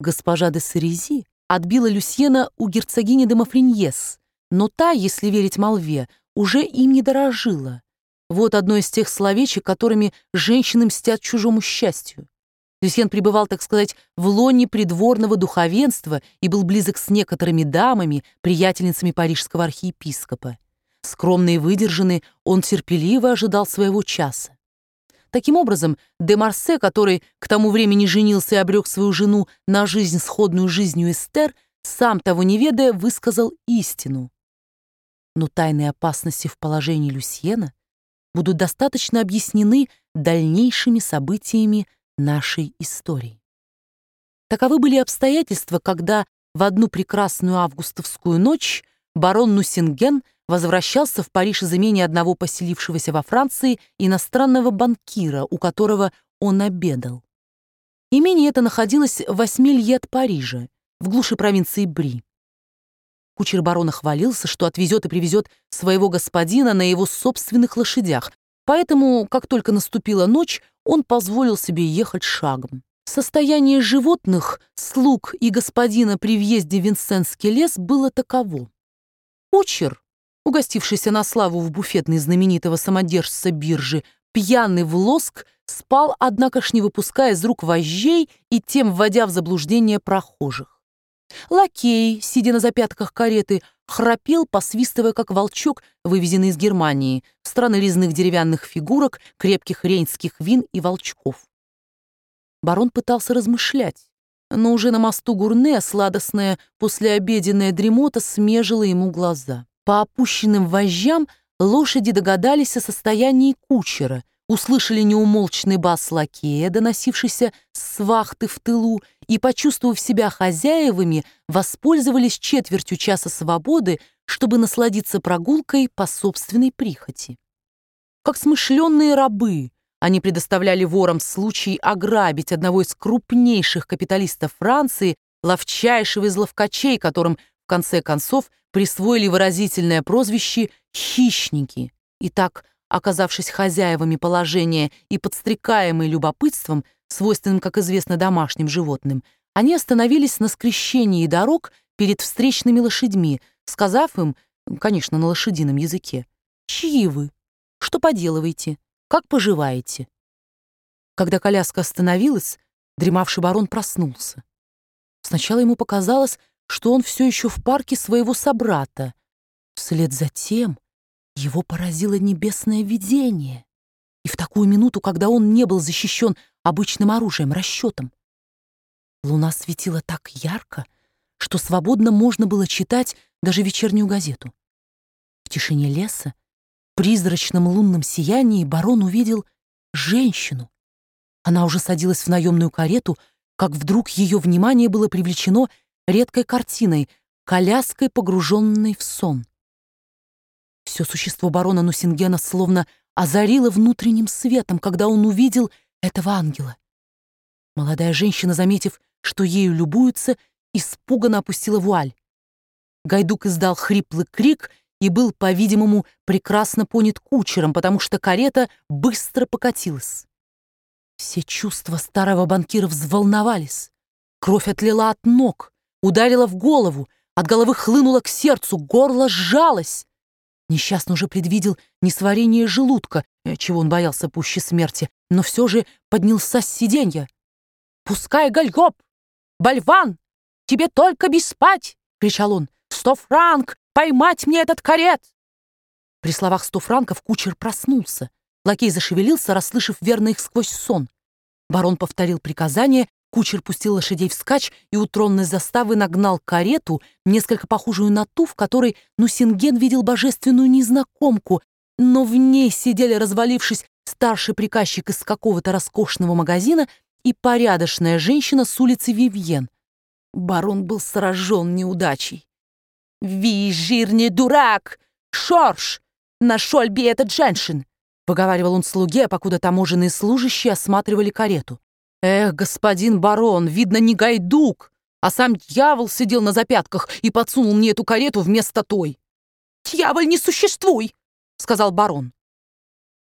Госпожа де Сарези отбила Люсьена у герцогини де Мафриньес, но та, если верить молве, уже им не дорожила. Вот одно из тех словечек, которыми женщины мстят чужому счастью. Люсьен пребывал, так сказать, в лоне придворного духовенства и был близок с некоторыми дамами, приятельницами парижского архиепископа. Скромный и выдержанный, он терпеливо ожидал своего часа. Таким образом, де Марсе, который к тому времени женился и обрек свою жену на жизнь, сходную жизнью Эстер, сам того не ведая, высказал истину. Но тайные опасности в положении Люсьена будут достаточно объяснены дальнейшими событиями нашей истории. Таковы были обстоятельства, когда в одну прекрасную августовскую ночь барон Нусинген возвращался в Париж из имения одного поселившегося во Франции иностранного банкира, у которого он обедал. Имение это находилось в 8 лье от Парижа, в глуши провинции Бри. Кучер барона хвалился, что отвезет и привезет своего господина на его собственных лошадях, поэтому, как только наступила ночь, он позволил себе ехать шагом. Состояние животных, слуг и господина при въезде в Винсенский лес было таково. Кучер, угостившийся на славу в буфетной знаменитого самодержца биржи, пьяный в лоск, спал, однако ж не выпуская из рук вожжей и тем вводя в заблуждение прохожих. Лакей, сидя на запятках кареты, храпел, посвистывая, как волчок, вывезенный из Германии, в страны резных деревянных фигурок, крепких рейнских вин и волчков. Барон пытался размышлять, но уже на мосту Гурне сладостная послеобеденная дремота смежила ему глаза. По опущенным вожжам лошади догадались о состоянии кучера, услышали неумолчный бас лакея, доносившийся с вахты в тылу, и, почувствовав себя хозяевами, воспользовались четвертью часа свободы, чтобы насладиться прогулкой по собственной прихоти. Как смышленные рабы, они предоставляли ворам случай ограбить одного из крупнейших капиталистов Франции, ловчайшего из ловкачей, которым, в конце концов, присвоили выразительное прозвище «хищники». И так, оказавшись хозяевами положения и подстрекаемые любопытством, свойственным, как известно, домашним животным, они остановились на скрещении дорог перед встречными лошадьми, сказав им, конечно, на лошадином языке: «Чьи вы? Что поделываете? Как поживаете?» Когда коляска остановилась, дремавший барон проснулся. Сначала ему показалось, что он все еще в парке своего собрата. Вслед за тем его поразило небесное видение. И в такую минуту, когда он не был защищен обычным оружием, расчетом. Луна светила так ярко, что свободно можно было читать даже вечернюю газету. В тишине леса, в призрачном лунном сиянии, барон увидел женщину. Она уже садилась в наемную карету, как вдруг ее внимание было привлечено редкой картиной, коляской, погруженной в сон. Все существо барона Нусингена словно озарило внутренним светом, когда он увидел этого ангела. Молодая женщина, заметив, что ею любуются, испуганно опустила вуаль. Гайдук издал хриплый крик и был, по-видимому, прекрасно понят кучером, потому что карета быстро покатилась. Все чувства старого банкира взволновались. Кровь отлила от ног, ударила в голову, от головы хлынула к сердцу, горло сжалось. Несчастный уже предвидел несварение желудка, чего он боялся пуще смерти, но все же поднялся с сиденья. «Пускай гальгоп! Бальван! Тебе только бы спать!» — кричал он. «100 франк! Поймать мне этот карет!» При словах 100 франков кучер проснулся. Лакей зашевелился, расслышав верно их сквозь сон. Барон повторил приказание, кучер пустил лошадей вскачь и у тронной заставы нагнал карету, несколько похожую на ту, в которой Нусинген видел божественную незнакомку, но в ней сидели, развалившись, старший приказчик из какого-то роскошного магазина и порядочная женщина с улицы Вивьен. Барон был сражен неудачей. «Ви, жирный дурак! Шорш! Нашел бы этот женщин!» — выговаривал он слуге, покуда таможенные служащие осматривали карету. «Эх, господин барон, видно, не гайдук, а сам дьявол сидел на запятках и подсунул мне эту карету вместо той». «Дьяволь, не существуй!» — сказал барон.